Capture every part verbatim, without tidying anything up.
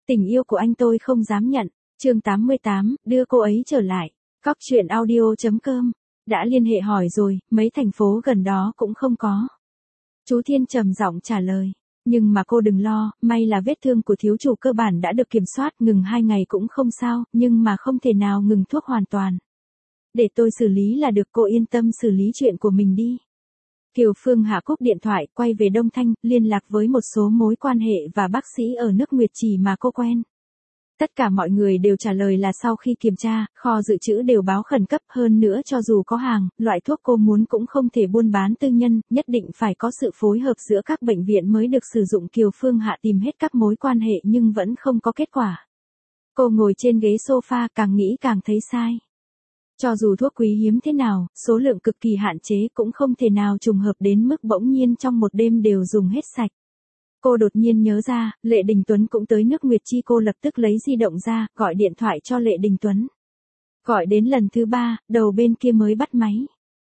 Tình yêu của anh tôi không dám nhận. Chương tám mươi tám, đưa cô ấy trở lại. Cóc truyện audio chấm com. Đã liên hệ hỏi rồi, mấy thành phố gần đó cũng không có. Chú Thiên trầm giọng trả lời. Nhưng mà cô đừng lo, may là vết thương của thiếu chủ cơ bản đã được kiểm soát, ngừng hai ngày cũng không sao, nhưng mà không thể nào ngừng thuốc hoàn toàn. Để tôi xử lý là được, cô yên tâm xử lý chuyện của mình đi. Kiều Phương Hạ cúp điện thoại, quay về Đông Thanh, liên lạc với một số mối quan hệ và bác sĩ ở nước Nguyệt Trì mà cô quen. Tất cả mọi người đều trả lời là sau khi kiểm tra, kho dự trữ đều báo khẩn cấp, hơn nữa cho dù có hàng, loại thuốc cô muốn cũng không thể buôn bán tư nhân, nhất định phải có sự phối hợp giữa các bệnh viện mới được sử dụng. Kiều Phương Hạ tìm hết các mối quan hệ nhưng vẫn không có kết quả. Cô ngồi trên ghế sofa, càng nghĩ càng thấy sai. Cho dù thuốc quý hiếm thế nào, số lượng cực kỳ hạn chế cũng không thể nào trùng hợp đến mức bỗng nhiên trong một đêm đều dùng hết sạch. Cô đột nhiên nhớ ra, Lệ Đình Tuấn cũng tới nước Nguyệt Chi, cô lập tức lấy di động ra, gọi điện thoại cho Lệ Đình Tuấn. Gọi đến lần thứ ba, đầu bên kia mới bắt máy.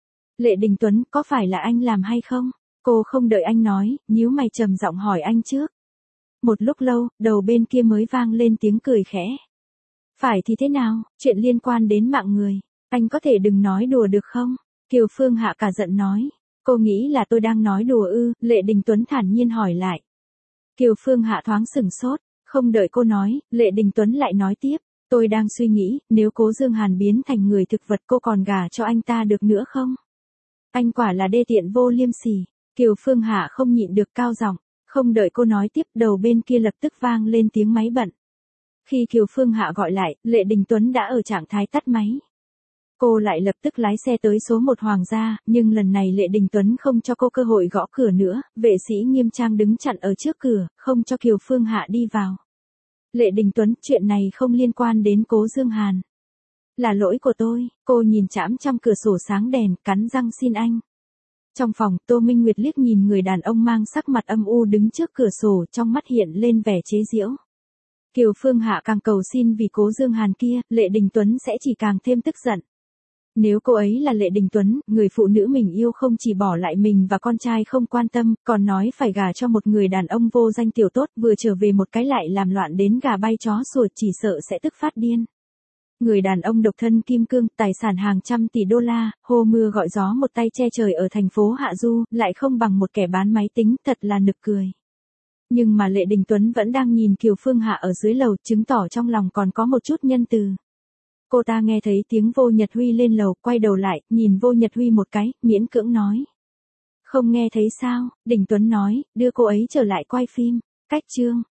Lệ Đình Tuấn, có phải là anh làm hay không? Cô không đợi anh nói, nhíu mày trầm giọng hỏi anh trước. Một lúc lâu, đầu bên kia mới vang lên tiếng cười khẽ. Phải thì thế nào, chuyện liên quan đến mạng người. Anh có thể đừng nói đùa được không? Kiều Phương Hạ cả giận nói. Cô nghĩ là tôi đang nói đùa ư? Lệ Đình Tuấn thản nhiên hỏi lại. Kiều Phương Hạ thoáng sửng sốt, không đợi cô nói, Lệ Đình Tuấn lại nói tiếp. Tôi đang suy nghĩ, nếu Cố Dương Hàn biến thành người thực vật cô còn gả cho anh ta được nữa không? Anh quả là đê tiện vô liêm sỉ. Kiều Phương Hạ không nhịn được cao giọng, không đợi cô nói tiếp, đầu bên kia lập tức vang lên tiếng máy bận. Khi Kiều Phương Hạ gọi lại, Lệ Đình Tuấn đã ở trạng thái tắt máy. Cô lại lập tức lái xe tới số một Hoàng gia, nhưng lần này Lệ Đình Tuấn không cho cô cơ hội gõ cửa nữa, vệ sĩ nghiêm trang đứng chặn ở trước cửa, không cho Kiều Phương Hạ đi vào. Lệ Đình Tuấn, chuyện này không liên quan đến Cố Dương Hàn. Là lỗi của tôi, cô nhìn chạm trong cửa sổ sáng đèn, cắn răng xin anh. Trong phòng, Tô Minh Nguyệt liếc nhìn người đàn ông mang sắc mặt âm u đứng trước cửa sổ, trong mắt hiện lên vẻ chế giễu. Kiều Phương Hạ càng cầu xin vì Cố Dương Hàn kia, Lệ Đình Tuấn sẽ chỉ càng thêm tức giận. Nếu cô ấy là Lệ Đình Tuấn, người phụ nữ mình yêu không chỉ bỏ lại mình và con trai không quan tâm, còn nói phải gả cho một người đàn ông vô danh tiểu tốt, vừa trở về một cái lại làm loạn đến gà bay chó sủa, chỉ sợ sẽ tức phát điên. Người đàn ông độc thân kim cương, tài sản hàng trăm tỷ đô la, hô mưa gọi gió một tay che trời ở thành phố Hạ Du, lại không bằng một kẻ bán máy tính, thật là nực cười. Nhưng mà Lệ Đình Tuấn vẫn đang nhìn Kiều Phương Hạ ở dưới lầu, chứng tỏ trong lòng còn có một chút nhân từ. Cô ta nghe thấy tiếng Vô Nhật Huy lên lầu, quay đầu lại, nhìn Vô Nhật Huy một cái, miễn cưỡng nói. Không nghe thấy sao? Đình Tuấn nói, đưa cô ấy trở lại quay phim. Cách chương.